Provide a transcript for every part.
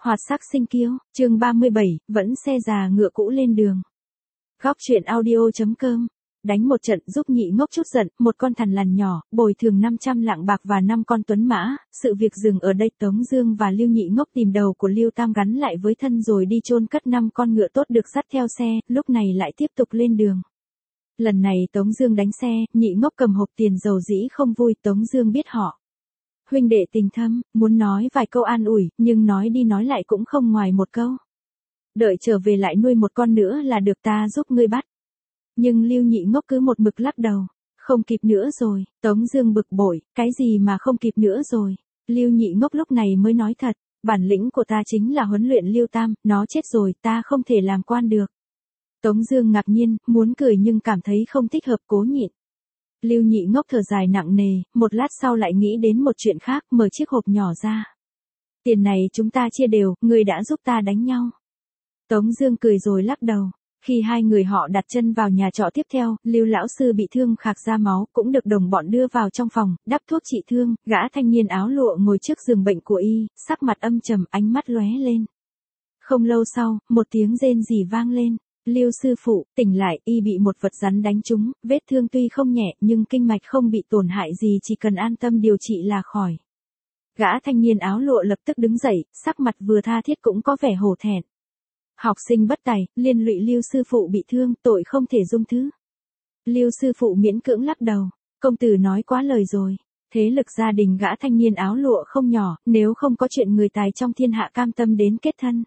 Hoạt sắc sinh kiêu, chương 37, vẫn xe già ngựa cũ lên đường. Góc truyện audio.com. Đánh một trận giúp Nhị Ngốc chút giận, một con thằn lằn nhỏ, bồi thường 500 lạng bạc và 5 con tuấn mã, sự việc dừng ở đây. Tống Dương và Lưu Nhị Ngốc tìm đầu của Lưu Tam gắn lại với thân rồi đi chôn cất 5 con ngựa tốt được dắt theo xe, lúc này lại tiếp tục lên đường. Lần này Tống Dương đánh xe, Nhị Ngốc cầm hộp tiền dầu dĩ không vui. Tống Dương biết họ huynh đệ tình thâm, muốn nói vài câu an ủi, nhưng nói đi nói lại cũng không ngoài một câu. Đợi trở về lại nuôi một con nữa là được, ta giúp ngươi bắt. Nhưng Lưu Nhị Ngốc cứ một mực lắc đầu. Không kịp nữa rồi. Tống Dương bực bội, cái gì mà không kịp nữa rồi. Lưu Nhị Ngốc lúc này mới nói thật, bản lĩnh của ta chính là huấn luyện Lưu Tam, nó chết rồi ta không thể làm quan được. Tống Dương ngạc nhiên, muốn cười nhưng cảm thấy không thích hợp, cố nhịn. Lưu Nhị Ngốc thở dài nặng nề, một lát sau lại nghĩ đến một chuyện khác, mở chiếc hộp nhỏ ra. Tiền này chúng ta chia đều, ngươi đã giúp ta đánh nhau. Tống Dương cười rồi lắc đầu. Khi hai người họ đặt chân vào nhà trọ tiếp theo, Lưu lão sư bị thương khạc ra máu, cũng được đồng bọn đưa vào trong phòng, đắp thuốc trị thương. Gã thanh niên áo lụa ngồi trước giường bệnh của y, sắc mặt âm trầm, ánh mắt lóe lên. Không lâu sau, một tiếng rên rỉ vang lên. Lưu sư phụ, tỉnh lại, y bị một vật rắn đánh trúng, vết thương tuy không nhẹ nhưng kinh mạch không bị tổn hại gì, chỉ cần an tâm điều trị là khỏi. Gã thanh niên áo lụa lập tức đứng dậy, sắc mặt vừa tha thiết cũng có vẻ hổ thẹn. Học sinh bất tài, liên lụy Lưu sư phụ bị thương, tội không thể dung thứ. Lưu sư phụ miễn cưỡng lắc đầu, công tử nói quá lời rồi. Thế lực gia đình gã thanh niên áo lụa không nhỏ, nếu không có chuyện người tài trong thiên hạ cam tâm đến kết thân.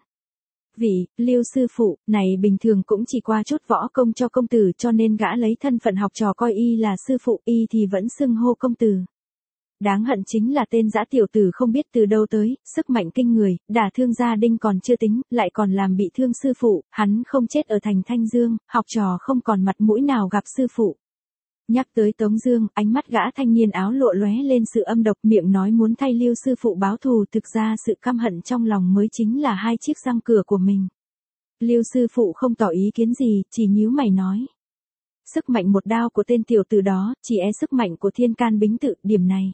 Vì, Lưu sư phụ, này bình thường cũng chỉ qua chút võ công cho công tử, cho nên gã lấy thân phận học trò coi y là sư phụ, y thì vẫn xưng hô công tử. Đáng hận chính là tên dã tiểu tử không biết từ đâu tới, sức mạnh kinh người, đả thương gia đình còn chưa tính, lại còn làm bị thương sư phụ, hắn không chết ở thành Thanh Dương, học trò không còn mặt mũi nào gặp sư phụ. Nhắc tới Tống Dương, ánh mắt gã thanh niên áo lụa lóe lên sự âm độc, miệng nói muốn thay Lưu sư phụ báo thù, thực ra sự căm hận trong lòng mới chính là hai chiếc răng cửa của mình. Lưu sư phụ không tỏ ý kiến gì, chỉ nhíu mày nói. Sức mạnh một đao của tên tiểu tử đó, chỉ e sức mạnh của Thiên Can Bính Tự, điểm này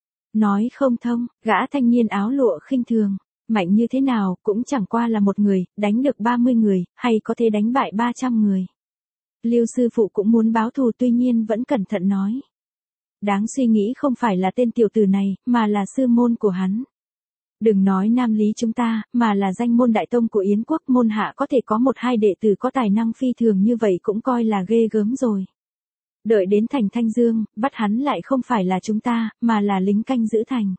nói không thông. Gã thanh niên áo lụa khinh thường, mạnh như thế nào, cũng chẳng qua là một người, đánh được 30 người, hay có thể đánh bại 300 người. Lưu sư phụ cũng muốn báo thù, tuy nhiên vẫn cẩn thận nói. Đáng suy nghĩ không phải là tên tiểu tử này, mà là sư môn của hắn. Đừng nói Nam Lý chúng ta, mà là danh môn đại tông của Yến quốc, môn hạ có thể có một hai đệ tử có tài năng phi thường như vậy cũng coi là ghê gớm rồi. Đợi đến thành Thanh Dương, bắt hắn lại không phải là chúng ta, mà là lính canh giữ thành.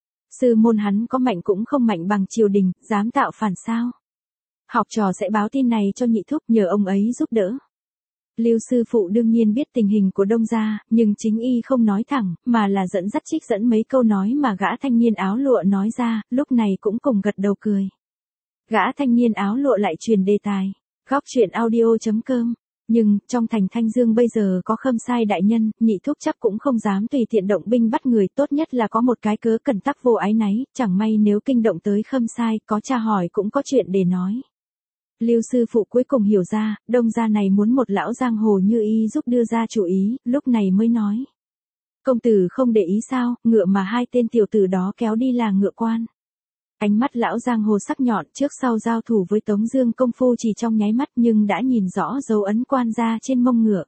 Sư môn hắn có mạnh cũng không mạnh bằng triều đình, dám tạo phản sao? Học trò sẽ báo tin này cho nhị thúc, nhờ ông ấy giúp đỡ. Lưu sư phụ đương nhiên biết tình hình của Đông gia, nhưng chính y không nói thẳng, mà là dẫn dắt trích dẫn mấy câu nói mà gã thanh niên áo lụa nói ra, lúc này cũng cùng gật đầu cười. Gã thanh niên áo lụa lại truyền đề tài. Góc truyện audio.com. Nhưng, trong thành Thanh Dương bây giờ có Khâm Sai đại nhân, nhị thúc chắc cũng không dám tùy tiện động binh bắt người, tốt nhất là có một cái cớ cẩn tắc vô ái náy, chẳng may nếu kinh động tới Khâm Sai, có tra hỏi cũng có chuyện để nói. Lưu sư phụ cuối cùng hiểu ra, Đông gia này muốn một lão giang hồ như y giúp đưa ra chủ ý, lúc này mới nói. Công tử không để ý sao, ngựa mà hai tên tiểu tử đó kéo đi là ngựa quan. Ánh mắt lão giang hồ sắc nhọn, trước sau giao thủ với Tống Dương công phu chỉ trong nháy mắt nhưng đã nhìn rõ dấu ấn quan gia trên mông ngựa.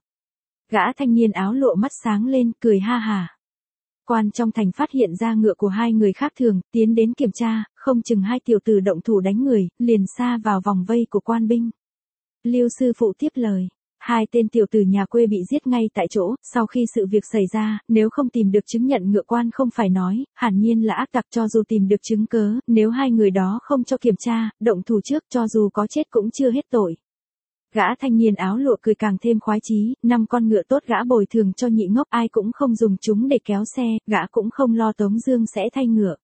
Gã thanh niên áo lụa mắt sáng lên, cười ha hà. Quan trong thành phát hiện ra ngựa của hai người khác thường, tiến đến kiểm tra, không chừng hai tiểu tử động thủ đánh người, liền sa vào vòng vây của quan binh. Lưu sư phụ tiếp lời. Hai tên tiểu tử nhà quê bị giết ngay tại chỗ, sau khi sự việc xảy ra, nếu không tìm được chứng nhận ngựa quan không phải nói, hẳn nhiên là ác tặc, cho dù tìm được chứng cớ, nếu hai người đó không cho kiểm tra, động thủ trước, cho dù có chết cũng chưa hết tội. Gã thanh niên áo lụa cười càng thêm khoái chí, 5 con ngựa tốt gã bồi thường cho Nhị Ngốc, ai cũng không dùng chúng để kéo xe, gã cũng không lo Tống Dương sẽ thay ngựa.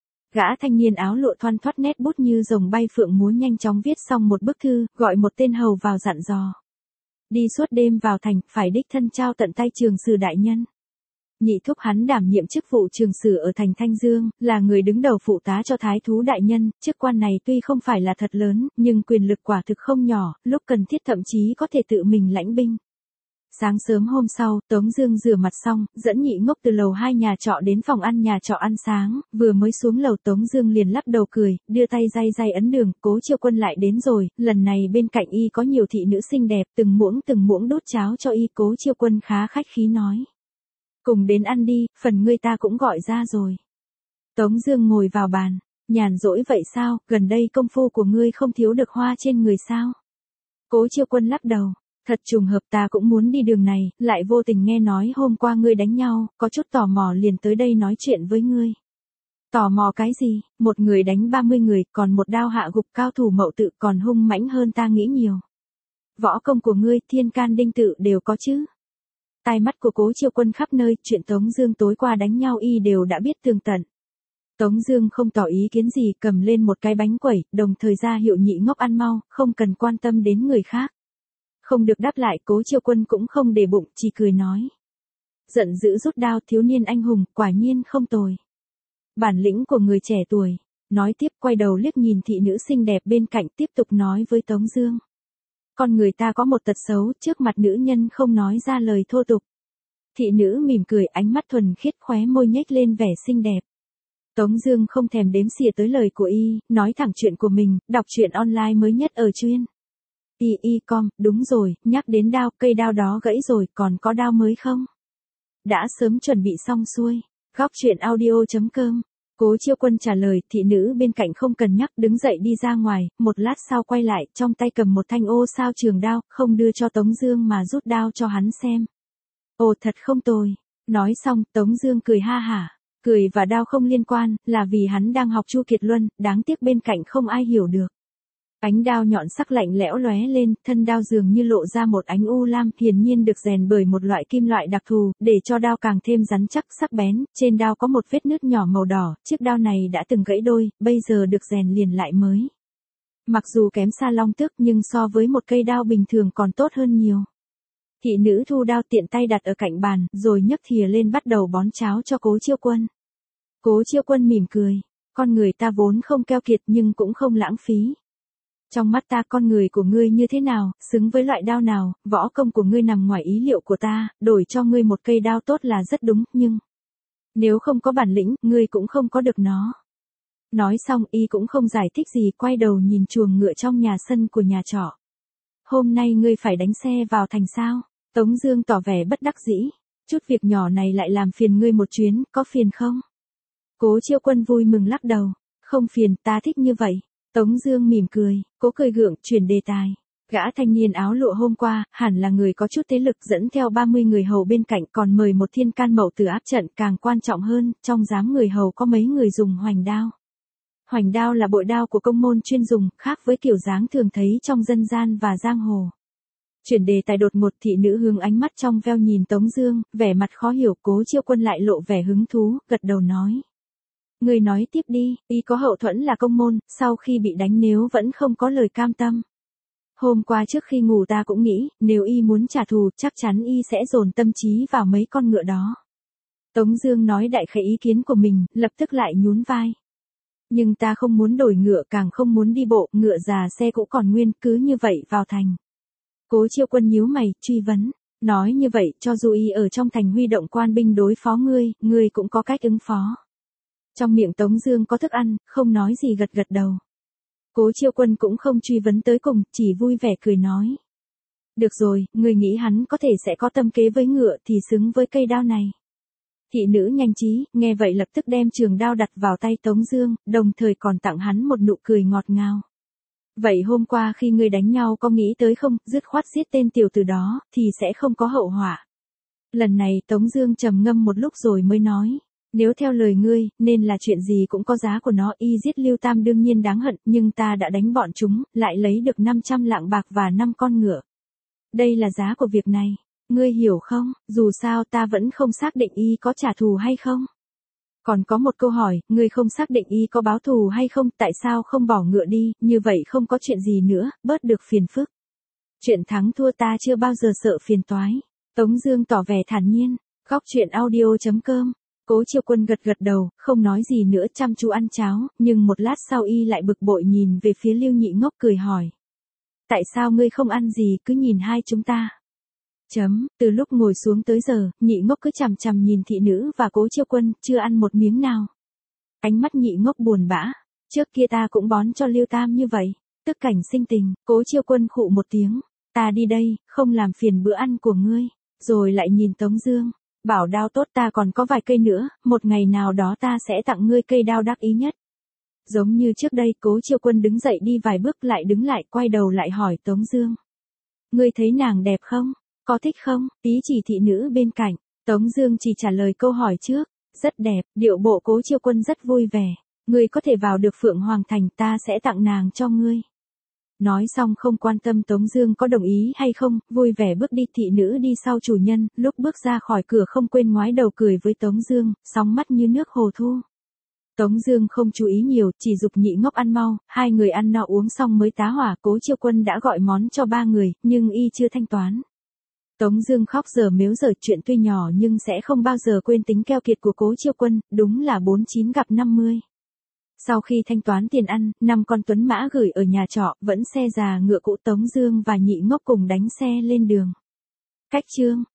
Gã thanh niên áo lụa thoăn thoắt nét bút như rồng bay phượng múa, nhanh chóng viết xong một bức thư, gọi một tên hầu vào dặn dò. Đi suốt đêm vào thành, phải đích thân trao tận tay trường sử đại nhân. Nhị thúc hắn đảm nhiệm chức vụ trường sử ở thành Thanh Dương, là người đứng đầu phụ tá cho thái thú đại nhân, chức quan này tuy không phải là thật lớn, nhưng quyền lực quả thực không nhỏ, lúc cần thiết thậm chí có thể tự mình lãnh binh. Sáng sớm hôm sau, Tống Dương rửa mặt xong, dẫn Nhị Ngốc từ lầu 2 nhà trọ đến phòng ăn nhà trọ ăn sáng, vừa mới xuống lầu Tống Dương liền lắc đầu cười, đưa tay day day ấn đường, Cố Chiêu Quân lại đến rồi, lần này bên cạnh y có nhiều thị nữ xinh đẹp, từng muỗng đút cháo cho y. Cố Chiêu Quân khá khách khí nói. Cùng đến ăn đi, phần ngươi ta cũng gọi ra rồi. Tống Dương ngồi vào bàn, nhàn rỗi vậy sao, gần đây công phu của ngươi không thiếu được hoa trên người sao? Cố Chiêu Quân lắc đầu. Thật trùng hợp ta cũng muốn đi đường này, lại vô tình nghe nói hôm qua ngươi đánh nhau, có chút tò mò liền tới đây nói chuyện với ngươi. Tò mò cái gì, một người đánh 30 người, còn một đao hạ gục cao thủ Mậu Tự còn hung mãnh hơn ta nghĩ nhiều. Võ công của ngươi, Thiên Can Đinh Tự đều có chứ. Tai mắt của Cố Chiêu Quân khắp nơi, chuyện Tống Dương tối qua đánh nhau y đều đã biết tường tận. Tống Dương không tỏ ý kiến gì, cầm lên một cái bánh quẩy, đồng thời ra hiệu Nhị Ngốc ăn mau, không cần quan tâm đến người khác. Không được đáp lại, Cố Chiêu Quân cũng không để bụng, chỉ cười nói. Giận dữ rút đao, thiếu niên anh hùng, quả nhiên không tồi. Bản lĩnh của người trẻ tuổi. Nói tiếp, quay đầu liếc nhìn thị nữ xinh đẹp bên cạnh, tiếp tục nói với Tống Dương. Con người ta có một tật xấu, trước mặt nữ nhân không nói ra lời thô tục. Thị nữ mỉm cười, ánh mắt thuần khiết, khóe môi nhếch lên vẻ xinh đẹp. Tống Dương không thèm đếm xỉa tới lời của y, nói thẳng chuyện của mình, đọc truyện online mới nhất ở chuyên. Y.com, đúng rồi, nhắc đến đao, cây đao đó gãy rồi, còn có đao mới không? Đã sớm chuẩn bị xong xuôi. Góc truyện audio.com. Cố Chiêu Quân trả lời, thị nữ bên cạnh không cần nhắc, đứng dậy đi ra ngoài, một lát sau quay lại, trong tay cầm một thanh ô sao trường đao, không đưa cho Tống Dương mà rút đao cho hắn xem. Ồ, thật không tồi. Nói xong, Tống Dương cười ha hả. Cười và đao không liên quan, là vì hắn đang học Chu Kiệt Luân, đáng tiếc bên cạnh không ai hiểu được. Ánh đao nhọn sắc lạnh lẽo lóe lên, thân đao dường như lộ ra một ánh u lam, hiển nhiên được rèn bởi một loại kim loại đặc thù, để cho đao càng thêm rắn chắc, sắc bén. Trên đao có một vết nứt nhỏ màu đỏ, chiếc đao này đã từng gãy đôi, bây giờ được rèn liền lại mới. Mặc dù kém xa Long Tước nhưng so với một cây đao bình thường còn tốt hơn nhiều. Thị nữ thu đao tiện tay đặt ở cạnh bàn, rồi nhấc thìa lên bắt đầu bón cháo cho Cố Chiêu Quân. Cố Chiêu Quân mỉm cười, con người ta vốn không keo kiệt nhưng cũng không lãng phí. Trong mắt ta con người của ngươi như thế nào, xứng với loại đao nào, võ công của ngươi nằm ngoài ý liệu của ta, đổi cho ngươi một cây đao tốt là rất đúng, nhưng nếu không có bản lĩnh, ngươi cũng không có được nó. Nói xong y cũng không giải thích gì, quay đầu nhìn chuồng ngựa trong nhà sân của nhà trọ. Hôm nay ngươi phải đánh xe vào thành sao? Tống Dương tỏ vẻ bất đắc dĩ. Chút việc nhỏ này lại làm phiền ngươi một chuyến, có phiền không? Cố Chiêu Quân vui mừng lắc đầu. Không phiền, ta thích như vậy. Tống Dương mỉm cười, cố cười gượng, chuyển đề tài. Gã thanh niên áo lụa hôm qua, hẳn là người có chút thế lực, dẫn theo 30 người hầu bên cạnh, còn mời một Thiên Can Mậu Tử áp trận. Càng quan trọng hơn, trong giám người hầu có mấy người dùng hoành đao. Hoành đao là bội đao của công môn chuyên dùng, khác với kiểu dáng thường thấy trong dân gian và giang hồ. Chuyển đề tài đột ngột, thị nữ hướng ánh mắt trong veo nhìn Tống Dương, vẻ mặt khó hiểu. Cố Chiêu Quân lại lộ vẻ hứng thú, gật đầu nói. Người nói tiếp đi, y có hậu thuẫn là công môn, sau khi bị đánh nếu vẫn không có lời cam tâm. Hôm qua trước khi ngủ ta cũng nghĩ, nếu y muốn trả thù, chắc chắn y sẽ dồn tâm trí vào mấy con ngựa đó. Tống Dương nói đại khái ý kiến của mình, lập tức lại nhún vai. Nhưng ta không muốn đổi ngựa, càng không muốn đi bộ, ngựa già xe cũ còn nguyên, cứ như vậy vào thành. Cố Chiêu Quân nhíu mày, truy vấn. Nói như vậy, cho dù y ở trong thành huy động quan binh đối phó ngươi cũng có cách ứng phó. Trong miệng Tống Dương có thức ăn, không nói gì, gật gật đầu. Cố Chiêu Quân cũng không truy vấn tới cùng, chỉ vui vẻ cười nói. Được rồi, ngươi nghĩ hắn có thể sẽ có tâm kế với ngựa thì xứng với cây đao này. Thị nữ nhanh trí, nghe vậy lập tức đem trường đao đặt vào tay Tống Dương, đồng thời còn tặng hắn một nụ cười ngọt ngào. Vậy hôm qua khi ngươi đánh nhau có nghĩ tới không, dứt khoát giết tên tiểu tử đó, thì sẽ không có hậu họa. Lần này Tống Dương trầm ngâm một lúc rồi mới nói. Nếu theo lời ngươi, nên là chuyện gì cũng có giá của nó, y giết Lưu Tam đương nhiên đáng hận, nhưng ta đã đánh bọn chúng, lại lấy được 500 lạng bạc và 5 con ngựa. Đây là giá của việc này, ngươi hiểu không, dù sao ta vẫn không xác định y có trả thù hay không. Còn có một câu hỏi, ngươi không xác định y có báo thù hay không, tại sao không bỏ ngựa đi, như vậy không có chuyện gì nữa, bớt được phiền phức. Chuyện thắng thua ta chưa bao giờ sợ phiền toái. Tống Dương tỏ vẻ thản nhiên. Góc truyện audio.com. Cố Chiêu Quân gật gật đầu, không nói gì nữa, chăm chú ăn cháo, nhưng một lát sau y lại bực bội nhìn về phía Lưu Nhị Ngốc cười hỏi. Tại sao ngươi không ăn gì, cứ nhìn hai chúng ta? Từ lúc ngồi xuống tới giờ, Nhị Ngốc cứ chằm chằm nhìn thị nữ và Cố Chiêu Quân, chưa ăn một miếng nào. Ánh mắt Nhị Ngốc buồn bã, trước kia ta cũng bón cho Lưu Tam như vậy. Tức cảnh sinh tình, Cố Chiêu Quân khụ một tiếng, ta đi đây, không làm phiền bữa ăn của ngươi. Rồi lại nhìn Tống Dương, bảo đao tốt ta còn có vài cây nữa, một ngày nào đó ta sẽ tặng ngươi cây đao đắc ý nhất. Giống như trước đây, Cố Chiêu Quân đứng dậy đi vài bước lại đứng lại, quay đầu lại hỏi Tống Dương. Ngươi thấy nàng đẹp không? Có thích không? Tí chỉ thị nữ bên cạnh. Tống Dương chỉ trả lời câu hỏi trước. Rất đẹp, điệu bộ Cố Chiêu Quân rất vui vẻ. Ngươi có thể vào được Phượng Hoàng Thành, ta sẽ tặng nàng cho ngươi. Nói xong không quan tâm Tống Dương có đồng ý hay không, vui vẻ bước đi. Thị nữ đi sau chủ nhân, lúc bước ra khỏi cửa không quên ngoái đầu cười với Tống Dương, sóng mắt như nước hồ thu. Tống Dương không chú ý nhiều, chỉ giục Nhị Ngốc ăn mau. Hai người ăn no uống xong mới tá hỏa. Cố Chiêu Quân đã gọi món cho ba người, nhưng y chưa thanh toán. Tống Dương khóc giờ mếu giờ, chuyện tuy nhỏ nhưng sẽ không bao giờ quên tính keo kiệt của Cố Chiêu Quân, đúng là 49 gặp 50. Sau khi thanh toán tiền ăn, 5 con tuấn mã gửi ở nhà trọ, vẫn xe già ngựa cũ. Tống Dương và Nhị Ngốc cùng đánh xe lên đường. Cách chương